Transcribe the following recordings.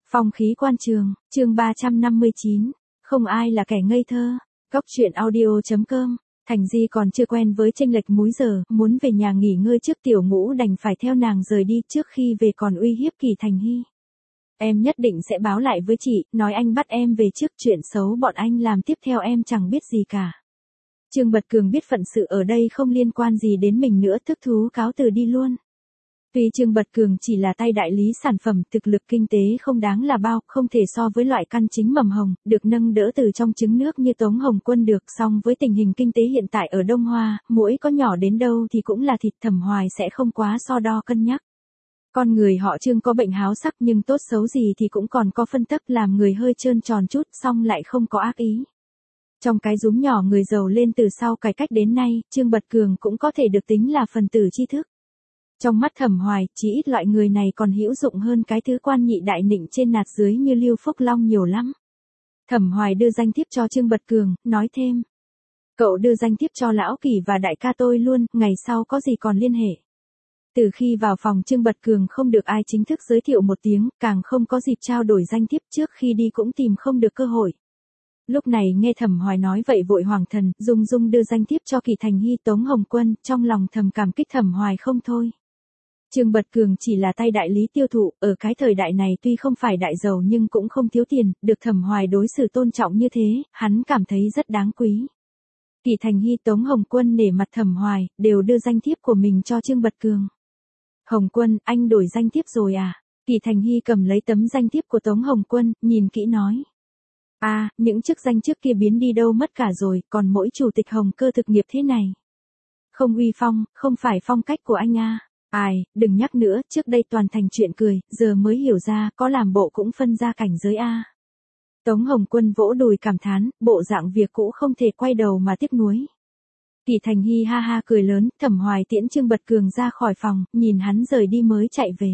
Phong khí quan trường, chương 359. Không ai là kẻ ngây thơ. Góc truyện audio.com. Thành Di còn chưa quen với chênh lệch múi giờ, muốn về nhà nghỉ ngơi trước Tiểu Ngũ đành phải theo nàng rời đi, trước khi về còn uy hiếp Kỳ Thành Hy. Em nhất định sẽ báo lại với chị, nói anh bắt em về trước, chuyện xấu bọn anh làm tiếp theo em chẳng biết gì cả. Trương Bật Cường biết phận sự ở đây không liên quan gì đến mình nữa, thức thú cáo từ đi luôn. Tuy Trương Bật Cường chỉ là tay đại lý sản phẩm, thực lực kinh tế không đáng là bao, không thể so với loại căn chính mầm hồng, được nâng đỡ từ trong trứng nước như Tống Hồng Quân được, song với tình hình kinh tế hiện tại ở Đông Hoa, muỗi có nhỏ đến đâu thì cũng là thịt, Thẩm Hoài sẽ không quá so đo cân nhắc. Con người họ Trương có bệnh háo sắc nhưng tốt xấu gì thì cũng còn có phân tấp, làm người hơi trơn tròn chút, song lại không có ác ý. Trong cái rúm nhỏ người giàu lên từ sau cải cách đến nay, Trương Bật Cường cũng có thể được tính là phần tử tri thức. Trong mắt Thẩm Hoài, chỉ ít loại người này còn hữu dụng hơn cái thứ quan nhị đại nịnh trên nạt dưới như Lưu Phúc Long nhiều lắm. Thẩm Hoài đưa danh thiếp cho Trương Bật Cường, nói thêm. Cậu đưa danh thiếp cho Lão Kỳ và đại ca tôi luôn, ngày sau có gì còn liên hệ. Từ khi vào phòng Trương Bật Cường không được ai chính thức giới thiệu một tiếng, càng không có dịp trao đổi danh thiếp, trước khi đi cũng tìm không được cơ hội. Lúc này nghe Thẩm Hoài nói vậy vội hoàng thần, dung dung đưa danh thiếp cho Kỳ Thành Hy, Tống Hồng Quân, trong lòng thầm cảm kích Thẩm Hoài không thôi. Trương Bật Cường chỉ là tay đại lý tiêu thụ, ở cái thời đại này tuy không phải đại giàu nhưng cũng không thiếu tiền, được Thẩm Hoài đối xử tôn trọng như thế, hắn cảm thấy rất đáng quý. Kỳ Thành Hy, Tống Hồng Quân nể mặt Thẩm Hoài, đều đưa danh thiếp của mình cho Trương Bật Cường. Hồng Quân, anh đổi danh thiếp rồi à? Kỳ Thành Hy cầm lấy tấm danh thiếp của Tống Hồng Quân, nhìn kỹ nói. À, những chức danh trước kia biến đi đâu mất cả rồi, còn mỗi chủ tịch Hồng Cơ thực nghiệp thế này. Không uy phong, không phải phong cách của anh à. Ai, đừng nhắc nữa, trước đây toàn thành chuyện cười, giờ mới hiểu ra, có làm bộ cũng phân ra cảnh giới a. Tống Hồng Quân vỗ đùi cảm thán, bộ dạng việc cũ không thể quay đầu mà tiếc nuối. Kỳ Thành Hy ha ha cười lớn, Thẩm Hoài tiễn Trương Bật Cường ra khỏi phòng, nhìn hắn rời đi mới chạy về.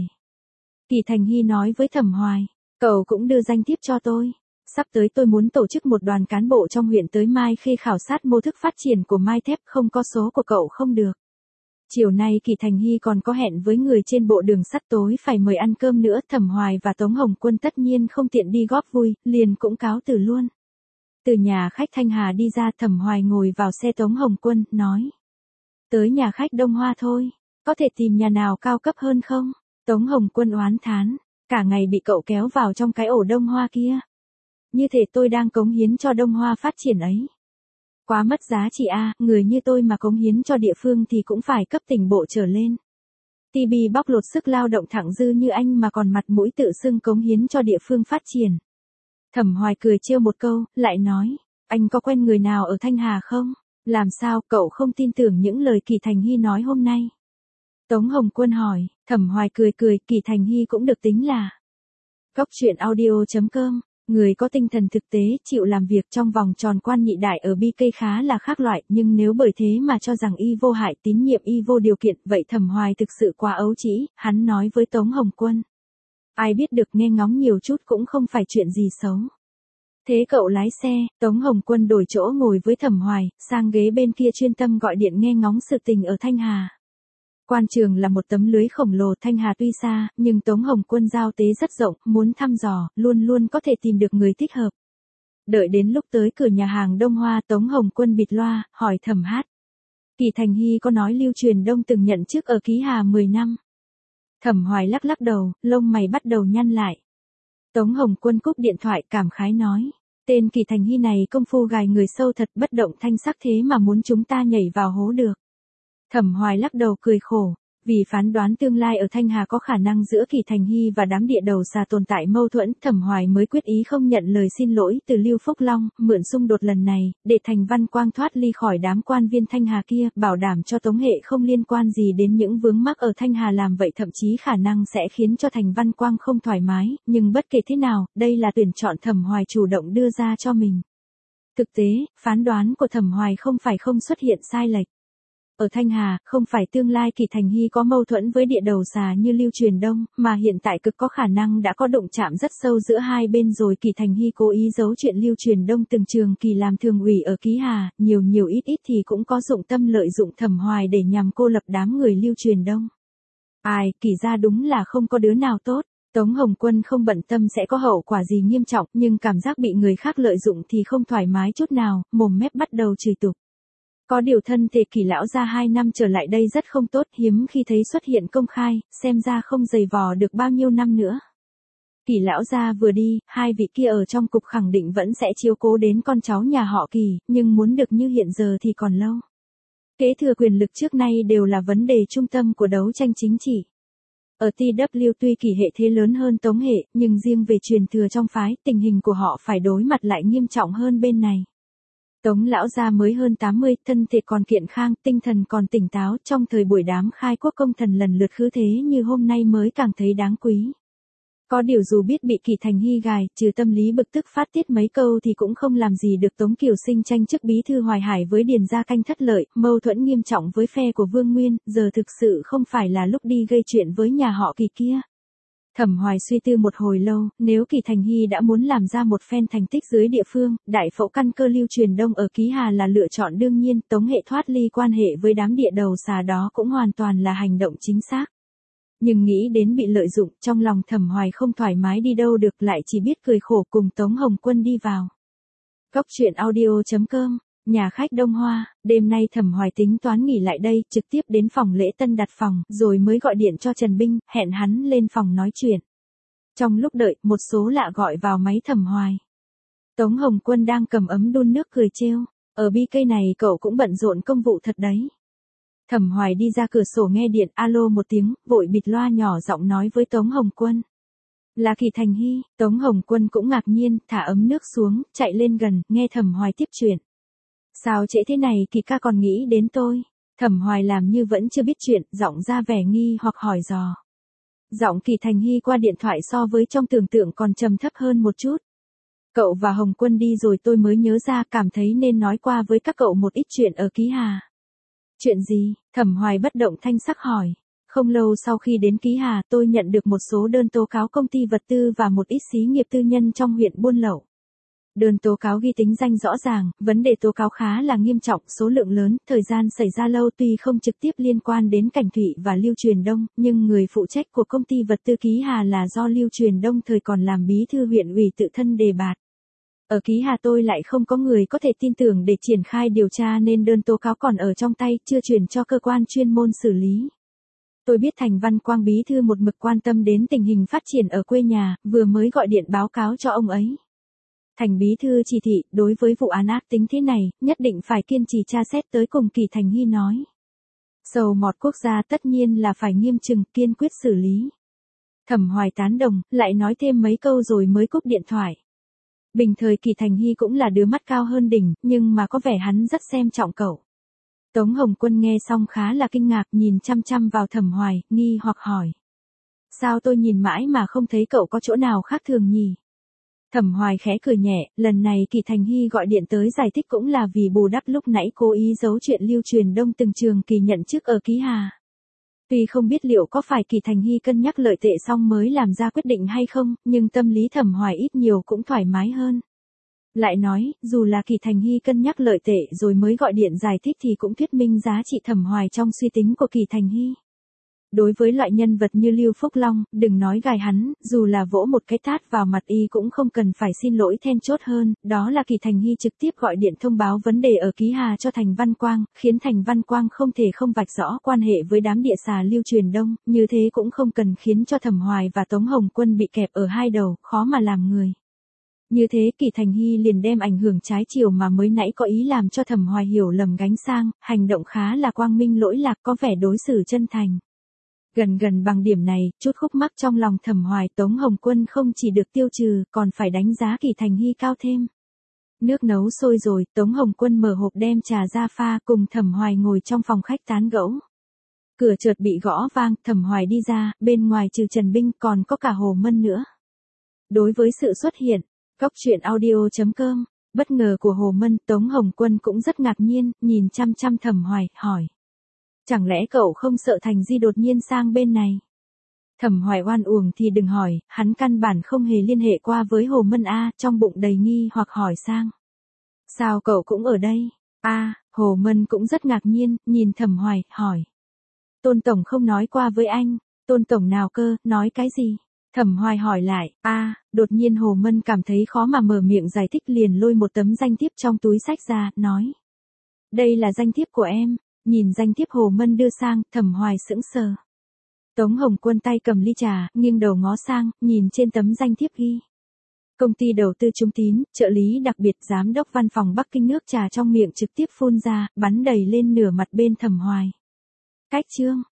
Kỳ Thành Hy nói với Thẩm Hoài, cậu cũng đưa danh thiếp cho tôi. Sắp tới tôi muốn tổ chức một đoàn cán bộ trong huyện tới Mai Khê khảo sát mô thức phát triển của Mai Thép, không có số của cậu không được. Chiều nay Kỳ Thành Hy còn có hẹn với người trên bộ đường sắt, tối phải mời ăn cơm nữa. Thẩm Hoài và Tống Hồng Quân tất nhiên không tiện đi góp vui, liền cũng cáo từ luôn. Từ nhà khách Thanh Hà đi ra, Thẩm Hoài ngồi vào xe Tống Hồng Quân, nói. Tới nhà khách Đông Hoa thôi, có thể tìm nhà nào cao cấp hơn không? Tống Hồng Quân oán thán, cả ngày bị cậu kéo vào trong cái ổ Đông Hoa kia. Như thể tôi đang cống hiến cho Đông Hoa phát triển ấy. Quá mất giá trị a, người như tôi mà cống hiến cho địa phương thì cũng phải cấp tỉnh bộ trở lên. TB bóc lột sức lao động thặng dư như anh mà còn mặt mũi tự xưng cống hiến cho địa phương phát triển. Thẩm Hoài cười trêu một câu, lại nói, anh có quen người nào ở Thanh Hà không? Làm sao cậu không tin tưởng những lời Kỳ Thành Hy nói hôm nay? Tống Hồng Quân hỏi, Thẩm Hoài cười cười, Kỳ Thành Hy cũng được tính là. Góc truyện audio.com. Người có tinh thần thực tế, chịu làm việc trong vòng tròn quan nhị đại ở BK khá là khác loại, nhưng nếu bởi thế mà cho rằng y vô hại, tín nhiệm y vô điều kiện, vậy Thẩm Hoài thực sự quá ấu trĩ, hắn nói với Tống Hồng Quân. Ai biết được, nghe ngóng nhiều chút cũng không phải chuyện gì xấu. Thế cậu lái xe, Tống Hồng Quân đổi chỗ ngồi với Thẩm Hoài, sang ghế bên kia chuyên tâm gọi điện nghe ngóng sự tình ở Thanh Hà. Quan trường là một tấm lưới khổng lồ, Thanh Hà tuy xa, nhưng Tống Hồng Quân giao tế rất rộng, muốn thăm dò, luôn luôn có thể tìm được người thích hợp. Đợi đến lúc tới cửa nhà hàng Đông Hoa, Tống Hồng Quân bịt loa, hỏi Thẩm Hát. Kỳ Thành Hy có nói Lưu Truyền Đông từng nhận chức ở Ký Hà 10 năm. Thẩm Hoài lắc lắc đầu, lông mày bắt đầu nhăn lại. Tống Hồng Quân cúp điện thoại cảm khái nói. Tên Kỳ Thành Hy này công phu gài người sâu thật, bất động thanh sắc thế mà muốn chúng ta nhảy vào hố được. Thẩm Hoài lắc đầu cười khổ, vì phán đoán tương lai ở Thanh Hà có khả năng giữa Kỳ Thành Hy và đám địa đầu xà tồn tại mâu thuẫn, Thẩm Hoài mới quyết ý không nhận lời xin lỗi từ Lưu Phúc Long, mượn xung đột lần này, để Thành Văn Quang thoát ly khỏi đám quan viên Thanh Hà kia, bảo đảm cho Tống Hệ không liên quan gì đến những vướng mắc ở Thanh Hà, làm vậy thậm chí khả năng sẽ khiến cho Thành Văn Quang không thoải mái, nhưng bất kể thế nào, đây là tuyển chọn Thẩm Hoài chủ động đưa ra cho mình. Thực tế, phán đoán của Thẩm Hoài không phải không xuất hiện sai lệch. Ở Thanh Hà, không phải tương lai Kỳ Thành Hy có mâu thuẫn với địa đầu xà như Lưu Truyền Đông, mà hiện tại cực có khả năng đã có đụng chạm rất sâu giữa hai bên rồi. Kỳ Thành Hy cố ý giấu chuyện Lưu Truyền Đông từng trường kỳ làm thường ủy ở Ký Hà, nhiều ít thì cũng có dụng tâm lợi dụng Thẩm Hoài để nhằm cô lập đám người Lưu Truyền Đông. Ai, Kỳ ra đúng là không có đứa nào tốt. Tống Hồng Quân không bận tâm sẽ có hậu quả gì nghiêm trọng, nhưng cảm giác bị người khác lợi dụng thì không thoải mái chút nào, mồm mép bắt đầu chửi tục. Có điều thân thể Kỳ lão gia 2 năm trở lại đây rất không tốt, hiếm khi thấy xuất hiện công khai, xem ra không dày vò được bao nhiêu năm nữa. Kỳ lão gia vừa đi, hai vị kia ở trong cục khẳng định vẫn sẽ chiếu cố đến con cháu nhà họ Kỳ, nhưng muốn được như hiện giờ thì còn lâu. Kế thừa quyền lực trước nay đều là vấn đề trung tâm của đấu tranh chính trị. Ở TW tuy Kỳ hệ thế lớn hơn Tống hệ, nhưng riêng về truyền thừa trong phái, tình hình của họ phải đối mặt lại nghiêm trọng hơn bên này. Tống lão gia mới hơn 80, thân thể còn kiện khang, tinh thần còn tỉnh táo, trong thời buổi đám khai quốc công thần lần lượt khứ thế như hôm nay mới càng thấy đáng quý. Có điều dù biết bị Kỳ Thành Hy gài, trừ tâm lý bực tức phát tiết mấy câu thì cũng không làm gì được Tống Kiều Sinh tranh chức bí thư Hoài Hải với Điền Gia Canh thất lợi, mâu thuẫn nghiêm trọng với phe của Vương Nguyên, giờ thực sự không phải là lúc đi gây chuyện với nhà họ Kỳ kia. Thẩm Hoài suy tư một hồi lâu, nếu Kỳ Thành Hy đã muốn làm ra một phen thành tích dưới địa phương, đại phẫu căn cơ lưu truyền đông ở Ký Hà là lựa chọn đương nhiên, Tống hệ thoát ly quan hệ với đám địa đầu xà đó cũng hoàn toàn là hành động chính xác. Nhưng nghĩ đến bị lợi dụng, trong lòng Thẩm Hoài không thoải mái đi đâu được, lại chỉ biết cười khổ cùng Tống Hồng Quân đi vào. Góc truyện audio.com, nhà khách Đông Hoa, đêm nay Thẩm Hoài tính toán nghỉ lại đây, trực tiếp đến phòng lễ tân đặt phòng, rồi mới gọi điện cho Trần Binh, hẹn hắn lên phòng nói chuyện. Trong lúc đợi, một số lạ gọi vào máy Thẩm Hoài. Tống Hồng Quân đang cầm ấm đun nước cười trêu, ở BK này cậu cũng bận rộn công vụ thật đấy. Thẩm Hoài đi ra cửa sổ nghe điện, alo một tiếng, vội bịt loa nhỏ giọng nói với Tống Hồng Quân. Là Kỳ Thành Hy. Tống Hồng Quân cũng ngạc nhiên, thả ấm nước xuống, chạy lên gần, nghe Thẩm Hoài tiếp chuyện. Sao trễ thế này Kỳ ca còn nghĩ đến tôi? Thẩm Hoài làm như vẫn chưa biết chuyện, giọng ra vẻ nghi hoặc hỏi dò. Giọng Kỳ Thành Hy qua điện thoại so với trong tưởng tượng còn trầm thấp hơn một chút. Cậu và Hồng Quân đi rồi tôi mới nhớ ra, cảm thấy nên nói qua với các cậu một ít chuyện ở Ký Hà. Chuyện gì? Thẩm Hoài bất động thanh sắc hỏi. Không lâu sau khi đến Ký Hà, tôi nhận được một số đơn tố cáo công ty vật tư và một ít xí nghiệp tư nhân trong huyện buôn lậu. Đơn tố cáo ghi tính danh rõ ràng, vấn đề tố cáo khá là nghiêm trọng, số lượng lớn, thời gian xảy ra lâu, tuy không trực tiếp liên quan đến Cảnh Thụy và Lưu Truyền Đông, nhưng người phụ trách của công ty vật tư Ký Hà là do Lưu Truyền Đông thời còn làm bí thư huyện ủy tự thân đề bạt. Ở Ký Hà tôi lại không có người có thể tin tưởng để triển khai điều tra nên đơn tố cáo còn ở trong tay, chưa chuyển cho cơ quan chuyên môn xử lý. Tôi biết Thành Văn Quang bí thư một mực quan tâm đến tình hình phát triển ở quê nhà, vừa mới gọi điện báo cáo cho ông ấy. Thành bí thư chỉ thị, đối với vụ án ác tính thế này, nhất định phải kiên trì tra xét tới cùng. Kỳ Thành Hy nói. Sầu mọt quốc gia tất nhiên là phải nghiêm trừng, kiên quyết xử lý. Thẩm Hoài tán đồng, lại nói thêm mấy câu rồi mới cúp điện thoại. Bình thời Kỳ Thành Hy cũng là đứa mắt cao hơn đỉnh, nhưng mà có vẻ hắn rất xem trọng cậu. Tống Hồng Quân nghe xong khá là kinh ngạc, nhìn chăm chăm vào Thẩm Hoài, nghi hoặc hỏi. Sao tôi nhìn mãi mà không thấy cậu có chỗ nào khác thường nhỉ? Thẩm Hoài khẽ cười nhẹ, lần này Kỳ Thành Hy gọi điện tới giải thích cũng là vì bù đắp lúc nãy cố ý giấu chuyện Lưu Truyền Đông từng trường kỳ nhận chức ở Ký Hà. Tuy không biết liệu có phải Kỳ Thành Hy cân nhắc lợi tệ xong mới làm ra quyết định hay không, nhưng tâm lý Thẩm Hoài ít nhiều cũng thoải mái hơn. Lại nói, dù là Kỳ Thành Hy cân nhắc lợi tệ rồi mới gọi điện giải thích thì cũng thuyết minh giá trị Thẩm Hoài trong suy tính của Kỳ Thành Hy. Đối với loại nhân vật như Lưu Phúc Long, đừng nói gài hắn, dù là vỗ một cái tát vào mặt y cũng không cần phải xin lỗi, then chốt hơn, đó là Kỳ Thành Hy trực tiếp gọi điện thông báo vấn đề ở Ký Hà cho Thành Văn Quang, khiến Thành Văn Quang không thể không vạch rõ quan hệ với đám địa xà Lưu Truyền Đông, như thế cũng không cần khiến cho Thẩm Hoài và Tống Hồng Quân bị kẹp ở hai đầu, khó mà làm người. Như thế Kỳ Thành Hy liền đem ảnh hưởng trái chiều mà mới nãy có ý làm cho Thẩm Hoài hiểu lầm gánh sang, hành động khá là quang minh lỗi lạc, có vẻ đối xử chân thành. Gần bằng điểm này, chút khúc mắc trong lòng Thẩm Hoài, Tống Hồng Quân không chỉ được tiêu trừ, còn phải đánh giá Kỳ Thành Hy cao thêm. Nước nấu sôi rồi, Tống Hồng Quân mở hộp đem trà ra pha, cùng Thẩm Hoài ngồi trong phòng khách tán gẫu. Cửa chợt bị gõ vang, Thẩm Hoài đi ra, bên ngoài trừ Trần Binh còn có cả Hồ Mân nữa. Đối với sự xuất hiện, góc truyện audio.com, bất ngờ của Hồ Mân, Tống Hồng Quân cũng rất ngạc nhiên, nhìn chăm chăm Thẩm Hoài, hỏi. Chẳng lẽ cậu không sợ Thành Di đột nhiên sang bên này? Thẩm Hoài oan uổng thì đừng hỏi, hắn căn bản không hề liên hệ qua với Hồ Mân a, trong bụng đầy nghi hoặc hỏi sang. Sao cậu cũng ở đây? Hồ Mân cũng rất ngạc nhiên, nhìn Thẩm Hoài, hỏi. Tôn Tổng không nói qua với anh. Tôn Tổng nào cơ, nói cái gì? Thẩm Hoài hỏi lại, đột nhiên Hồ Mân cảm thấy khó mà mở miệng giải thích liền lôi một tấm danh thiếp trong túi sách ra, nói. Đây là danh thiếp của em, nhìn danh thiếp Hồ Mân đưa sang, Thẩm Hoài sững sờ. Tống Hồng Quân tay cầm ly trà, nghiêng đầu ngó sang, nhìn trên tấm danh thiếp ghi. Công ty đầu tư Trung Tín, trợ lý đặc biệt giám đốc văn phòng Bắc Kinh, nước trà trong miệng trực tiếp phun ra, bắn đầy lên nửa mặt bên Thẩm Hoài. Cách chương.